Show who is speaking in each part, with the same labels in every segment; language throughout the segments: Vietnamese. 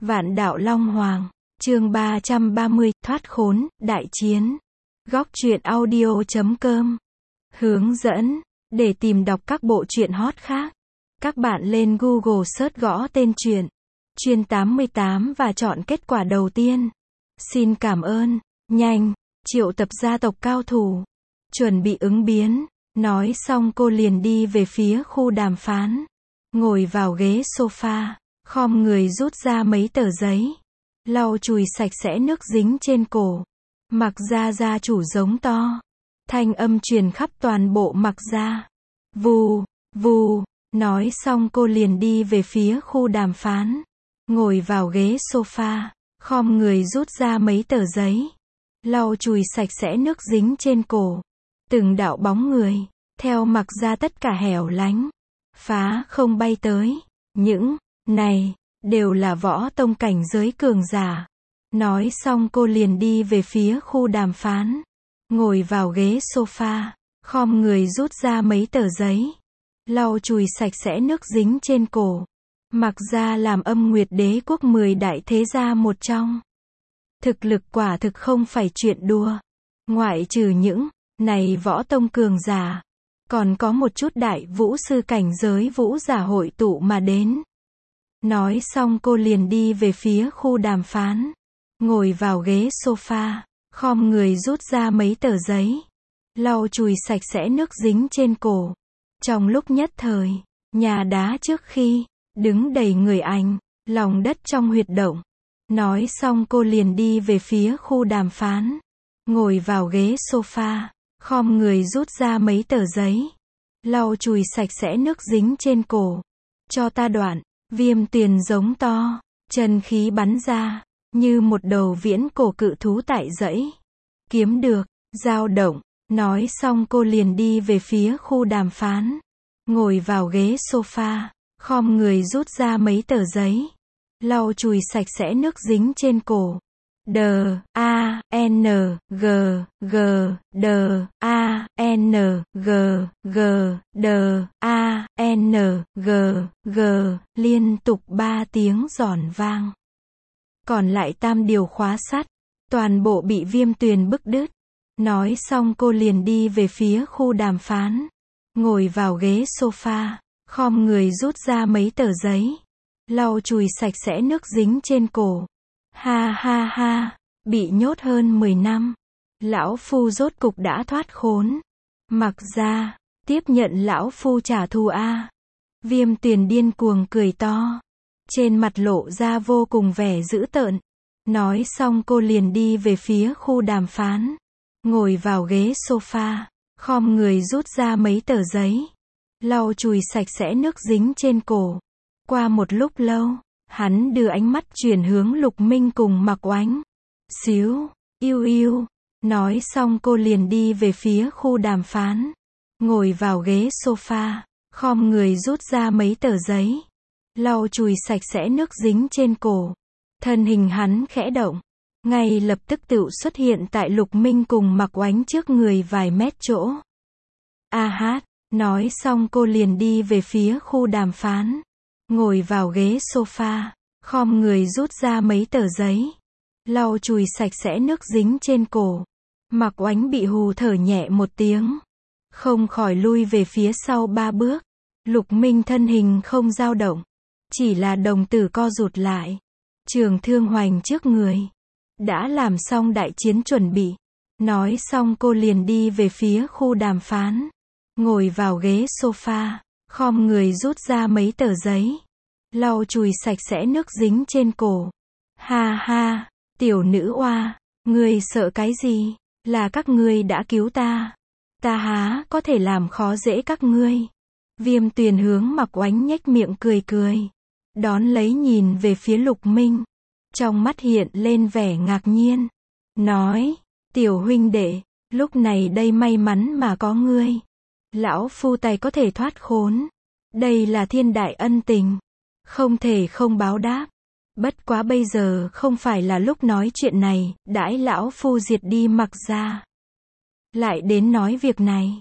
Speaker 1: Vạn đạo Long Hoàng, chương 330, thoát khốn, đại chiến. Góc truyện audio.com. Hướng dẫn, để tìm đọc các bộ truyện hot khác, các bạn lên Google search gõ tên truyện Chuyên 88 và chọn kết quả đầu tiên. Xin cảm ơn. Nhanh, triệu tập gia tộc cao thủ, chuẩn bị ứng biến. Nói xong cô liền đi về phía khu đàm phán, ngồi vào ghế sofa, khom người rút ra mấy tờ giấy, lau chùi sạch sẽ nước dính trên cổ. Mặc Gia gia chủ giống to, thanh âm truyền khắp toàn bộ Mặc Gia. Vù, vù. Nói xong cô liền đi về phía khu đàm phán, ngồi vào ghế sofa, khom người rút ra mấy tờ giấy, lau chùi sạch sẽ nước dính trên cổ. Từng đạo bóng người, theo Mặc Gia tất cả hẻo lánh, phá không bay tới. Những này đều là võ tông cảnh giới cường giả. Nói xong cô liền đi về phía khu đàm phán, ngồi vào ghế sofa, khom người rút ra mấy tờ giấy, lau chùi sạch sẽ nước dính trên cổ. Mặc Gia làm Âm Nguyệt Đế quốc 10 đại thế gia một trong. Thực lực quả thực không phải chuyện đùa. Ngoại trừ những này võ tông cường giả, còn có một chút đại vũ sư cảnh giới vũ giả hội tụ mà đến. Nói xong cô liền đi về phía khu đàm phán, ngồi vào ghế sofa, khom người rút ra mấy tờ giấy, lau chùi sạch sẽ nước dính trên cổ. Trong lúc nhất thời, nhà đá trước khi đứng đầy người ảnh, lòng đất trong huyệt động. Nói xong cô liền đi về phía khu đàm phán, ngồi vào ghế sofa, khom người rút ra mấy tờ giấy, lau chùi sạch sẽ nước dính trên cổ. Cho ta đoạn. Viêm Tuyền giống to, chân khí bắn ra, như một đầu viễn cổ cự thú tại dãy. Kiếm được, dao động. Nói xong cô liền đi về phía khu đàm phán, ngồi vào ghế sofa, khom người rút ra mấy tờ giấy, lau chùi sạch sẽ nước dính trên cổ. Liên tục 3 tiếng giòn vang. Còn lại tam điều khóa sắt, toàn bộ bị Viêm Tuyền bức đứt. Nói xong cô liền đi về phía khu đàm phán, ngồi vào ghế sofa, khom người rút ra mấy tờ giấy, lau chùi sạch sẽ nước dính trên cổ. Ha ha ha, bị nhốt hơn 10 năm, lão phu rốt cục đã thoát khốn. Mặc Gia, tiếp nhận lão phu trả thù a. Viêm Tuyền điên cuồng cười to, trên mặt lộ ra vô cùng vẻ dữ tợn. Nói xong cô liền đi về phía khu đàm phán, ngồi vào ghế sofa, khom người rút ra mấy tờ giấy, lau chùi sạch sẽ nước dính trên cổ. Qua một lúc lâu, hắn đưa ánh mắt chuyển hướng Lục Minh cùng Mặc Oánh. Xíu, yêu yêu. Nói xong cô liền đi về phía khu đàm phán, ngồi vào ghế sofa, khom người rút ra mấy tờ giấy, lau chùi sạch sẽ nước dính trên cổ. Thân hình hắn khẽ động, ngay lập tức tựu xuất hiện tại Lục Minh cùng Mặc Oánh trước người vài mét chỗ. A hát. Nói xong cô liền đi về phía khu đàm phán, ngồi vào ghế sofa, khom người rút ra mấy tờ giấy, lau chùi sạch sẽ nước dính trên cổ. Mặc Oánh bị hù thở nhẹ một tiếng, không khỏi lui về phía sau 3 bước. Lục Minh thân hình không dao động, chỉ là đồng tử co rụt lại, trường thương hoành trước người, đã làm xong đại chiến chuẩn bị. Nói xong cô liền đi về phía khu đàm phán, ngồi vào ghế sofa, khom người rút ra mấy tờ giấy, lau chùi sạch sẽ nước dính trên cổ. Ha ha, tiểu nữ oa, ngươi sợ cái gì? Là các ngươi đã cứu ta, ta há có thể làm khó dễ các ngươi. Viêm Tuyền hướng Mặc Oánh nhếch miệng cười cười, đón lấy nhìn về phía Lục Minh, trong mắt hiện lên vẻ ngạc nhiên, nói, tiểu huynh đệ, lúc này đây may mắn mà có ngươi, lão phu tài có thể thoát khốn, đây là thiên đại ân tình, không thể không báo đáp. Bất quá bây giờ không phải là lúc nói chuyện này, đãi lão phu diệt đi Mặc Gia, lại đến nói việc này.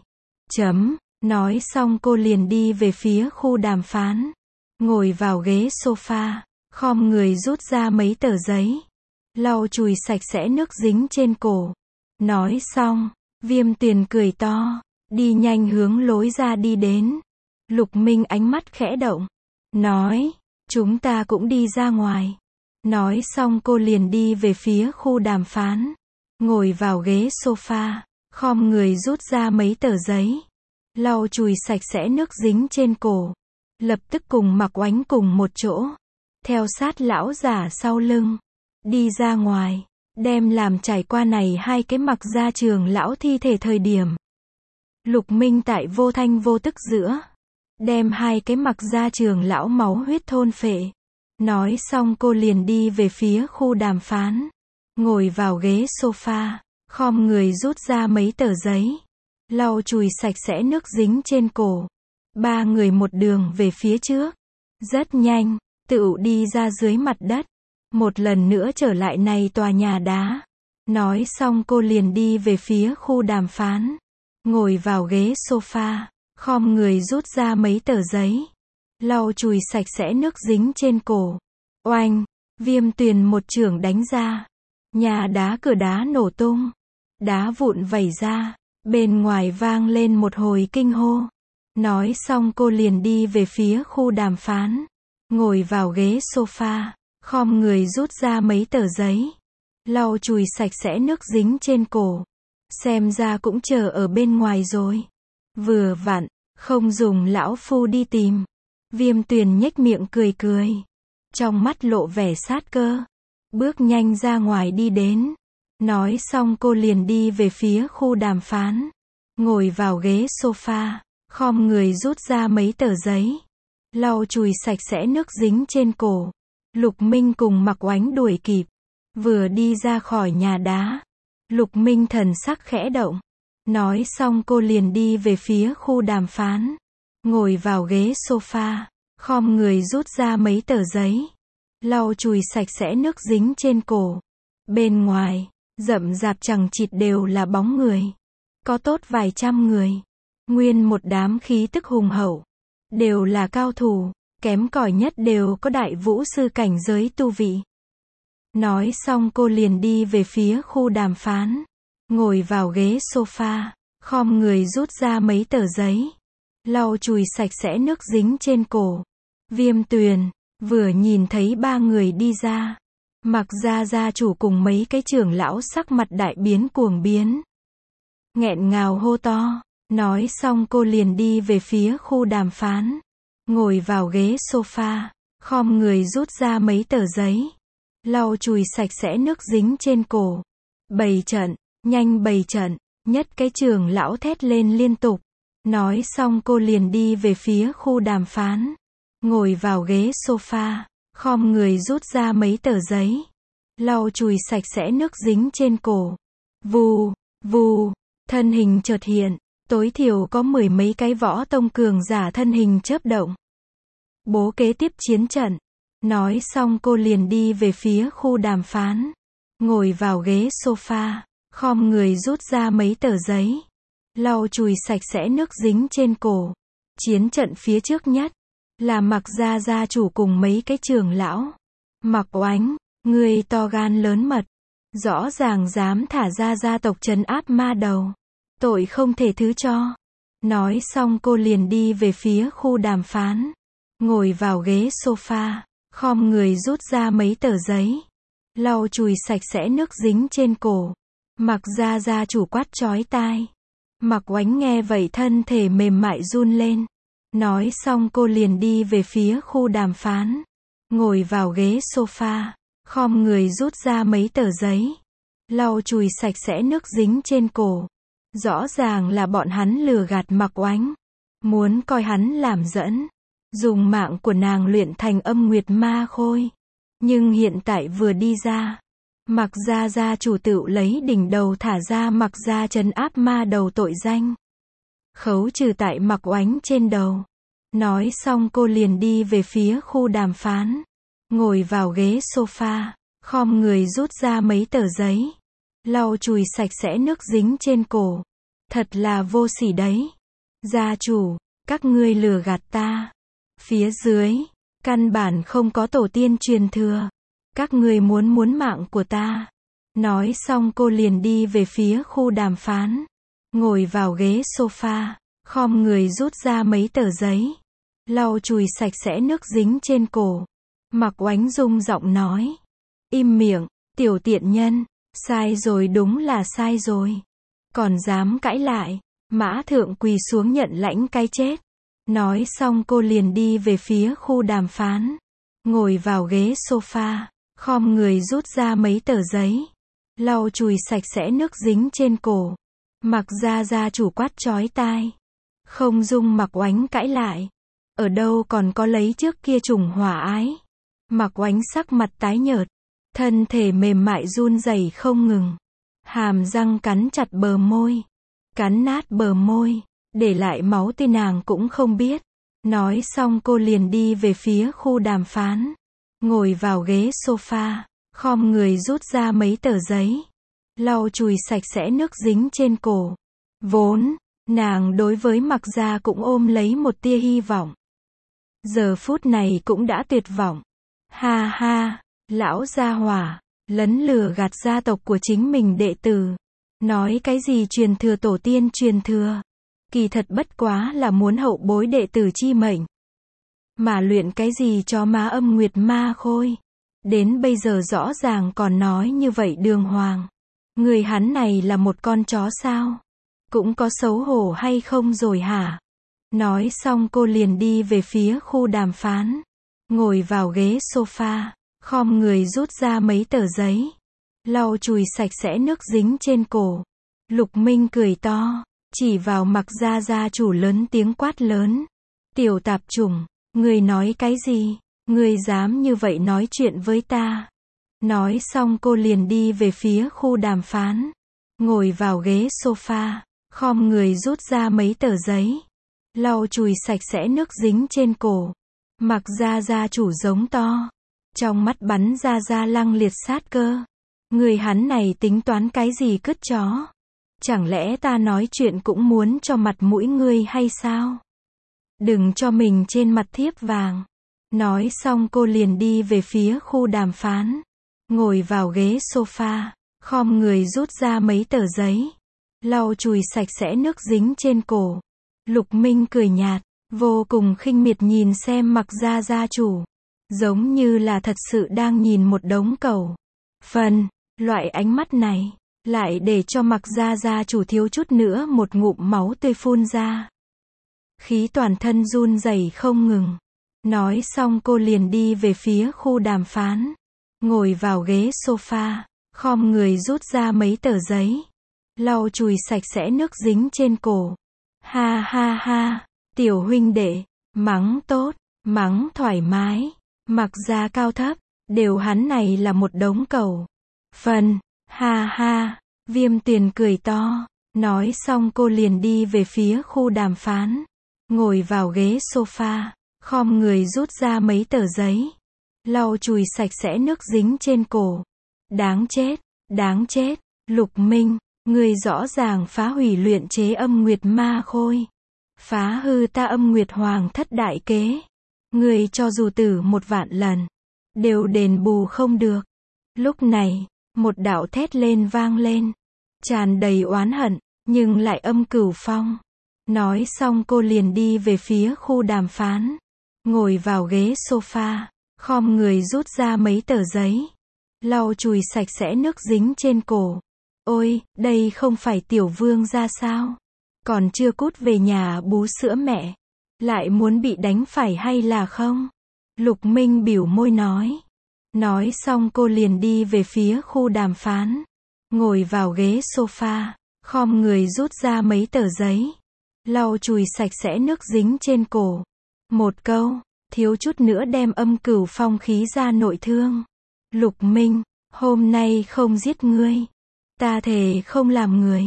Speaker 1: Nói xong cô liền đi về phía khu đàm phán, ngồi vào ghế sofa, khom người rút ra mấy tờ giấy, lau chùi sạch sẽ nước dính trên cổ. Nói xong, Viêm Tuyền cười to, đi nhanh hướng lối ra đi đến. Lục Minh ánh mắt khẽ động, nói, chúng ta cũng đi ra ngoài. Nói xong cô liền đi về phía khu đàm phán, ngồi vào ghế sofa, khom người rút ra mấy tờ giấy, lau chùi sạch sẽ nước dính trên cổ. Lập tức cùng Mạc Oánh cùng một chỗ, theo sát lão giả sau lưng, đi ra ngoài, đem làm trải qua này hai cái Mặc gia trường lão thi thể thời điểm. Lục Minh tại vô thanh vô tức giữa, đem hai cái Mặc gia trường lão máu huyết thôn phệ. Nói xong cô liền đi về phía khu đàm phán, ngồi vào ghế sofa, khom người rút ra mấy tờ giấy, lau chùi sạch sẽ nước dính trên cổ. Ba người một đường về phía trước, rất nhanh, tựu đi ra dưới mặt đất, một lần nữa trở lại này tòa nhà đá. Nói xong cô liền đi về phía khu đàm phán, ngồi vào ghế sofa, khom người rút ra mấy tờ giấy, lau chùi sạch sẽ nước dính trên cổ. Oanh, Viêm Tuyền một chưởng đánh ra, nhà đá cửa đá nổ tung, đá vụn vẩy ra, bên ngoài vang lên một hồi kinh hô. Nói xong cô liền đi về phía khu đàm phán, ngồi vào ghế sofa, khom người rút ra mấy tờ giấy, lau chùi sạch sẽ nước dính trên cổ. Xem ra cũng chờ ở bên ngoài rồi. Vừa vặn, không dùng lão phu đi tìm. Viêm Tuyền nhếch miệng cười cười, trong mắt lộ vẻ sát cơ, bước nhanh ra ngoài đi đến. Nói xong cô liền đi về phía khu đàm phán, ngồi vào ghế sofa, khom người rút ra mấy tờ giấy, lau chùi sạch sẽ nước dính trên cổ. Lục Minh cùng Mạc Oánh đuổi kịp, vừa đi ra khỏi nhà đá, Lục Minh thần sắc khẽ động. Nói xong cô liền đi về phía khu đàm phán, ngồi vào ghế sofa, khom người rút ra mấy tờ giấy, lau chùi sạch sẽ nước dính trên cổ. Bên ngoài, rậm rạp chằng chịt đều là bóng người, có tốt vài trăm người, nguyên một đám khí tức hùng hậu, đều là cao thủ, kém cỏi nhất đều có đại vũ sư cảnh giới tu vị. Nói xong cô liền đi về phía khu đàm phán, ngồi vào ghế sofa, khom người rút ra mấy tờ giấy, lau chùi sạch sẽ nước dính trên cổ. Viêm Tuyền vừa nhìn thấy ba người đi ra, Mặc gia gia chủ cùng mấy cái trưởng lão sắc mặt đại biến cuồng biến, nghẹn ngào hô to. Nói xong cô liền đi về phía khu đàm phán, ngồi vào ghế sofa, khom người rút ra mấy tờ giấy, lau chùi sạch sẽ nước dính trên cổ. Bày trận, nhanh bày trận, nhất cái trưởng lão thét lên liên tục. Nói xong cô liền đi về phía khu đàm phán, ngồi vào ghế sofa, khom người rút ra mấy tờ giấy, lau chùi sạch sẽ nước dính trên cổ. Vù, vù, thân hình chợt hiện, tối thiểu có mười mấy cái võ tông cường giả thân hình chớp động. Bố kế tiếp chiến trận. Nói xong cô liền đi về phía khu đàm phán, ngồi vào ghế sofa, khom người rút ra mấy tờ giấy, lau chùi sạch sẽ nước dính trên cổ. Chiến trận phía trước nhất là Mặc gia gia chủ cùng mấy cái trưởng lão. Mạc Oánh, người to gan lớn mật, rõ ràng dám thả ra gia tộc trấn áp ma đầu, tội không thể thứ cho. Nói xong cô liền đi về phía khu đàm phán, ngồi vào ghế sofa, khom người rút ra mấy tờ giấy, lau chùi sạch sẽ nước dính trên cổ. Mặc gia gia chủ quát chói tai. Mạc Oánh nghe vậy thân thể mềm mại run lên. Nói xong cô liền đi về phía khu đàm phán, ngồi vào ghế sofa, khom người rút ra mấy tờ giấy, lau chùi sạch sẽ nước dính trên cổ. Rõ ràng là bọn hắn lừa gạt Mạc Oánh, muốn coi hắn làm dẫn, dùng mạng của nàng luyện thành âm nguyệt ma khôi. Nhưng hiện tại vừa đi ra, Mặc gia gia chủ tựu lấy đỉnh đầu thả ra Mặc gia trấn áp ma đầu tội danh, khấu trừ tại Mạc Oánh trên đầu. Nói xong cô liền đi về phía khu đàm phán, ngồi vào ghế sofa, khom người rút ra mấy tờ giấy, lau chùi sạch sẽ nước dính trên cổ. Thật là vô sỉ đấy. Gia chủ, các ngươi lừa gạt ta. Phía dưới, Căn bản không có tổ tiên truyền thừa. Các ngươi muốn mạng của ta. Nói xong cô liền đi về phía khu đàm phán. Ngồi vào ghế sofa, khom người rút ra mấy tờ giấy. Lau chùi sạch sẽ nước dính trên cổ. Mạc Oánh rung giọng nói. Im miệng, tiểu tiện nhân. Sai rồi, đúng là sai rồi. Còn dám cãi lại. Mã Thượng quỳ xuống nhận lãnh cái chết. Nói xong cô liền đi về phía khu đàm phán. Ngồi vào ghế sofa, khom người rút ra mấy tờ giấy. Lau chùi sạch sẽ nước dính trên cổ. Mạc gia chủ quát chói tai. Không dung Mạc Oánh cãi lại. Ở đâu còn có lấy trước kia trùng hòa ái. Mạc Oánh sắc mặt tái nhợt. Thân thể mềm mại run rẩy không ngừng. Hàm răng cắn chặt bờ môi. Cắn nát bờ môi. Để lại máu tươi nàng cũng không biết. Nói xong cô liền đi về phía khu đàm phán. Ngồi vào ghế sofa, khom người rút ra mấy tờ giấy. Lau chùi sạch sẽ nước dính trên cổ. Vốn, nàng đối với Mạc gia cũng ôm lấy một tia hy vọng. Giờ phút này cũng đã tuyệt vọng. Ha ha, lão gia hỏa, lấn lừa gạt gia tộc của chính mình đệ tử. Nói cái gì truyền thừa tổ tiên truyền thừa. Kỳ thật bất quá là muốn hậu bối đệ tử chi mệnh. Mà luyện cái gì cho má âm nguyệt ma khôi. Đến bây giờ rõ ràng còn nói như vậy đường hoàng. Người hắn này là một con chó sao? Cũng có xấu hổ hay không rồi hả? Nói xong cô liền đi về phía khu đàm phán. Ngồi vào ghế sofa, khom người rút ra mấy tờ giấy. Lau chùi sạch sẽ nước dính trên cổ. Lục Minh cười to, chỉ vào Mạc gia chủ lớn tiếng quát lớn. Tiểu tạp chủng, ngươi nói cái gì? Ngươi dám như vậy nói chuyện với ta? Nói xong cô liền đi về phía khu đàm phán. Ngồi vào ghế sofa, khom người rút ra mấy tờ giấy. Lau chùi sạch sẽ nước dính trên cổ. Mạc gia chủ giống to. Trong mắt bắn ra lăng liệt sát cơ. Người hắn này tính toán cái gì cứt chó? Chẳng lẽ ta nói chuyện cũng muốn cho mặt mũi ngươi hay sao? Đừng cho mình trên mặt thiếp vàng. Nói xong cô liền đi về phía khu đàm phán. Ngồi vào ghế sofa, khom người rút ra mấy tờ giấy. Lau chùi sạch sẽ nước dính trên cổ. Lục Minh cười nhạt, vô cùng khinh miệt nhìn xem Mạc gia chủ. Giống như là thật sự đang nhìn một đống cẩu. Loại ánh mắt này, lại để cho Mạc gia chủ thiếu chút nữa một ngụm máu tươi phun ra. Khí toàn thân run rẩy không ngừng. Nói xong cô liền đi về phía khu đàm phán. Ngồi vào ghế sofa, khom người rút ra mấy tờ giấy. Lau chùi sạch sẽ nước dính trên cổ. Ha ha ha, tiểu huynh đệ, mắng tốt, mắng thoải mái. Mạc gia cao thấp, đều hắn này là một đống cẩu. Ha ha, Viêm Tuyền cười to. Nói xong cô liền đi về phía khu đàm phán. Ngồi vào ghế sofa, khom người rút ra mấy tờ giấy. Lau chùi sạch sẽ nước dính trên cổ. Đáng chết, Lục Minh, ngươi rõ ràng phá hủy luyện chế âm nguyệt ma khôi. Phá hư ta âm nguyệt hoàng thất đại kế. Ngươi cho dù tử 1.000.000 lần, đều đền bù không được. Lúc này, một đạo thét lên vang lên. Tràn đầy oán hận, nhưng lại âm cửu phong. Nói xong cô liền đi về phía khu đàm phán. Ngồi vào ghế sofa, khom người rút ra mấy tờ giấy. Lau chùi sạch sẽ nước dính trên cổ. Ôi, đây không phải tiểu vương ra sao? Còn chưa cút về nhà bú sữa mẹ. Lại muốn bị đánh phải hay là không? Lục Minh bĩu môi nói. Nói xong cô liền đi về phía khu đàm phán. Ngồi vào ghế sofa, khom người rút ra mấy tờ giấy. Lau chùi sạch sẽ nước dính trên cổ. Một câu, thiếu chút nữa đem âm cửu phong khí ra nội thương. Lục Minh, hôm nay không giết ngươi. Ta thề không làm người.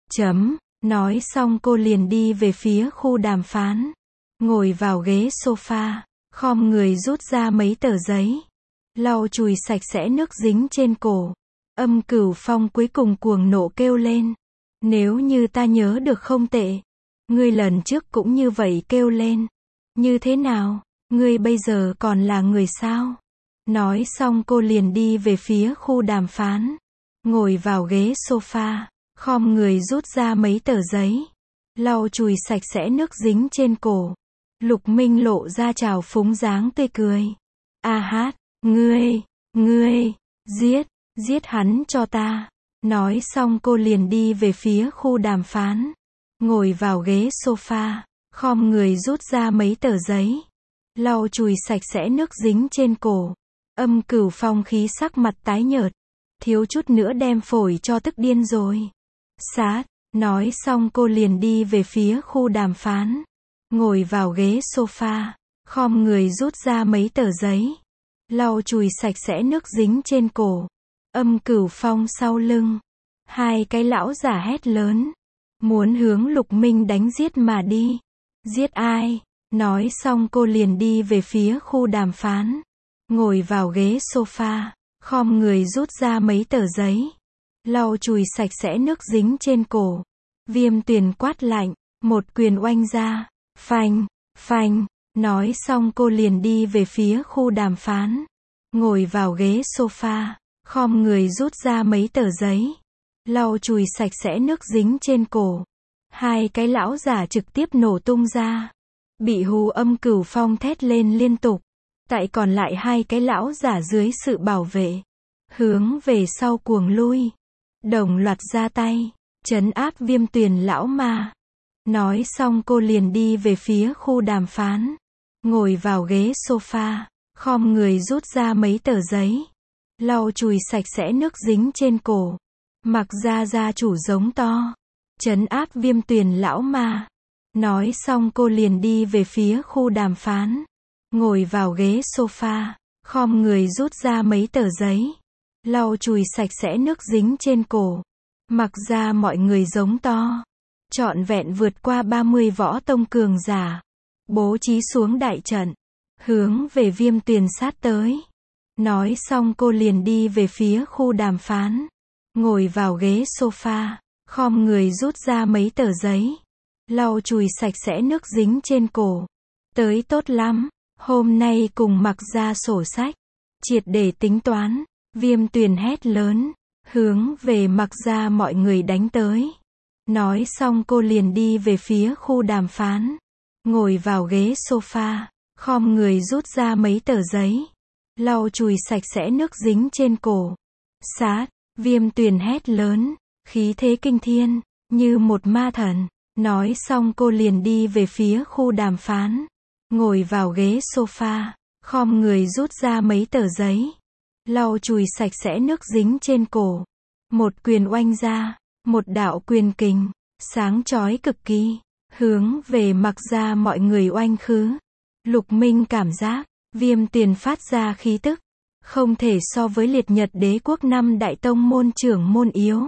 Speaker 1: Nói xong cô liền đi về phía khu đàm phán. Ngồi vào ghế sofa, khom người rút ra mấy tờ giấy. Lau chùi sạch sẽ nước dính trên cổ. Âm cửu phong cuối cùng cuồng nộ kêu lên. Nếu như ta nhớ được không tệ, ngươi lần trước cũng như vậy kêu lên. Như thế nào? Ngươi bây giờ còn là người sao? Nói xong cô liền đi về phía khu đàm phán. Ngồi vào ghế sofa, khom người rút ra mấy tờ giấy. Lau chùi sạch sẽ nước dính trên cổ. Lục Minh lộ ra trào phúng dáng tươi cười. A hát, ngươi, giết hắn cho ta. Nói xong cô liền đi về phía khu đàm phán. Ngồi vào ghế sofa, khom người rút ra mấy tờ giấy. Lau chùi sạch sẽ nước dính trên cổ. Âm Cửu Phong khí sắc mặt tái nhợt. Thiếu chút nữa đem phổi cho tức điên rồi. Sát, nói xong cô liền đi về phía khu đàm phán. Ngồi vào ghế sofa, khom người rút ra mấy tờ giấy. Lau chùi sạch sẽ nước dính trên cổ. Âm Cửu Phong sau lưng. Hai cái lão giả hét lớn. Muốn hướng Lục Minh đánh giết mà đi. Giết ai? Nói xong cô liền đi về phía khu đàm phán. Ngồi vào ghế sofa, khom người rút ra mấy tờ giấy. Lau chùi sạch sẽ nước dính trên cổ. Viêm Tuyền quát lạnh, một quyền oanh ra. Phanh. Nói xong cô liền đi về phía khu đàm phán. Ngồi vào ghế sofa, khom người rút ra mấy tờ giấy. Lau chùi sạch sẽ nước dính trên cổ. Hai cái lão giả trực tiếp nổ tung ra. Bị hù Âm Cửu Phong thét lên liên tục. Tại còn lại hai cái lão giả dưới sự bảo vệ. Hướng về sau cuồng lui. Đồng loạt ra tay. Trấn áp Viêm Tuyền lão ma. Nói xong cô liền đi về phía khu đàm phán. Ngồi vào ghế sofa. Khom người rút ra mấy tờ giấy. Lau chùi sạch sẽ nước dính trên cổ. Mặc ra gia chủ giống to. Trấn áp Viêm Tuyền lão ma. Nói xong cô liền đi về phía khu đàm phán. Ngồi vào ghế sofa. Khom người rút ra mấy tờ giấy. Lau chùi sạch sẽ nước dính trên cổ. Mặc ra mọi người giống to. Trọn vẹn vượt qua 30 võ tông cường giả. Bố trí xuống đại trận. Hướng về Viêm Tuyền sát tới. Nói xong cô liền đi về phía khu đàm phán. Ngồi vào ghế sofa. Khom người rút ra mấy tờ giấy. Lau chùi sạch sẽ nước dính trên cổ. Tới tốt lắm. Hôm nay cùng Mặc ra sổ sách. Triệt để tính toán. Viêm Tuyền hét lớn. Hướng về Mặc ra mọi người đánh tới. Nói xong cô liền đi về phía khu đàm phán. Ngồi vào ghế sofa. Khom người rút ra mấy tờ giấy. Lau chùi sạch sẽ nước dính trên cổ. Sát. Viêm Tuyền hét lớn. Khí thế kinh thiên. Như một ma thần. Nói xong cô liền đi về phía khu đàm phán. Ngồi vào ghế sofa. Khom người rút ra mấy tờ giấy. Lau chùi sạch sẽ nước dính trên cổ. Một quyền oanh ra. Một đạo quyền kình. Sáng chói cực kỳ. Hướng về Mặc ra mọi người oanh khứ. Lục Minh cảm giác. Viêm Tuyền phát ra khí tức. Không thể so với Liệt Nhật Đế Quốc 5 đại tông môn trưởng môn yếu.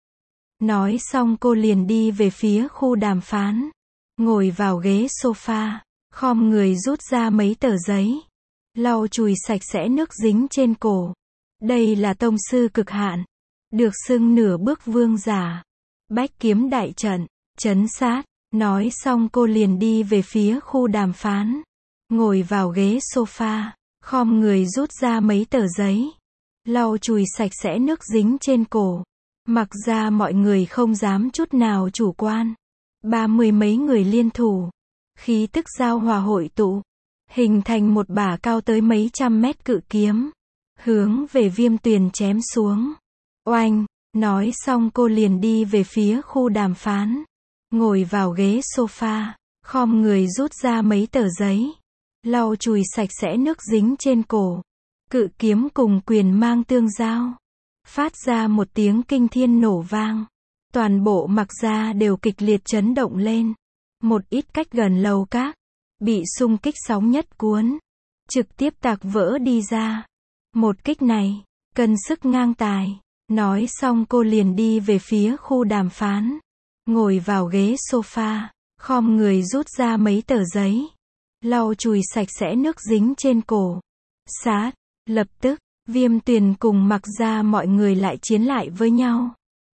Speaker 1: Nói xong cô liền đi về phía khu đàm phán. Ngồi vào ghế sofa. Khom người rút ra mấy tờ giấy. Lau chùi sạch sẽ nước dính trên cổ. Đây là tông sư cực hạn. Được xưng nửa bước vương giả. Bách kiếm đại trận. Trấn sát. Nói xong cô liền đi về phía khu đàm phán. Ngồi vào ghế sofa. Khom người rút ra mấy tờ giấy. Lau chùi sạch sẽ nước dính trên cổ. Mặc ra mọi người không dám chút nào chủ quan. 30 mấy người liên thủ. Khí tức giao hòa hội tụ. Hình thành một bả cao tới mấy trăm mét cự kiếm. Hướng về Viêm Tuyền chém xuống. Oanh. Nói xong cô liền đi về phía khu đàm phán. Ngồi vào ghế sofa. Khom người rút ra mấy tờ giấy. Lau chùi sạch sẽ nước dính trên cổ. Cự kiếm cùng quyền mang tương giao. Phát ra một tiếng kinh thiên nổ vang. Toàn bộ Mặc ra đều kịch liệt chấn động lên. Một ít cách gần lầu các. Bị xung kích sóng nhất cuốn. Trực tiếp tạc vỡ đi ra. Một kích này. Cân sức ngang tài. Nói xong cô liền đi về phía khu đàm phán. Ngồi vào ghế sofa. Khom người rút ra mấy tờ giấy. Lau chùi sạch sẽ nước dính trên cổ. Sát. Lập tức. Viêm Tuyền cùng Mặc ra mọi người lại chiến lại với nhau.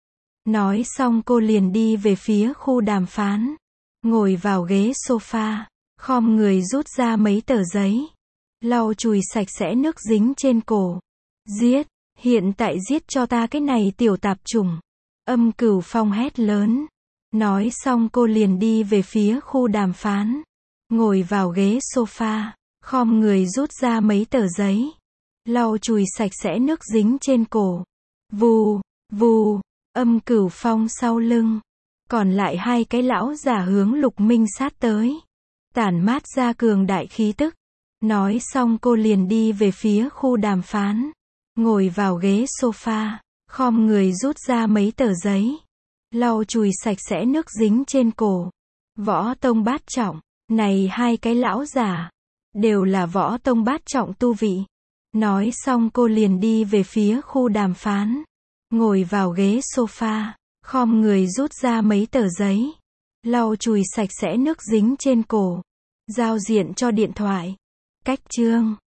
Speaker 1: Nói xong cô liền đi về phía khu đàm phán. Ngồi vào ghế sofa. khom người rút ra mấy tờ giấy, lau chùi sạch sẽ nước dính trên cổ. Giết, hiện tại giết cho ta cái này tiểu tạp chủng. Âm Cửu Phong hét lớn. Nói xong cô liền đi về phía khu đàm phán. Ngồi vào ghế sofa, khom người rút ra mấy tờ giấy, lau chùi sạch sẽ nước dính trên cổ. Vù, vù, Âm Cửu Phong sau lưng. Còn lại hai cái lão giả hướng Lục Minh sát tới, tản mát ra cường đại khí tức. Nói xong cô liền đi về phía khu đàm phán. Ngồi vào ghế sofa, khom người rút ra mấy tờ giấy, lau chùi sạch sẽ nước dính trên cổ. Võ tông bát trọng, này hai cái lão giả, đều là võ tông bát trọng tu vị. Nói xong cô liền đi về phía khu đàm phán. Ngồi vào ghế sofa, khom người rút ra mấy tờ giấy, lau chùi sạch sẽ nước dính trên cổ. Giao diện cho điện thoại. Cách chương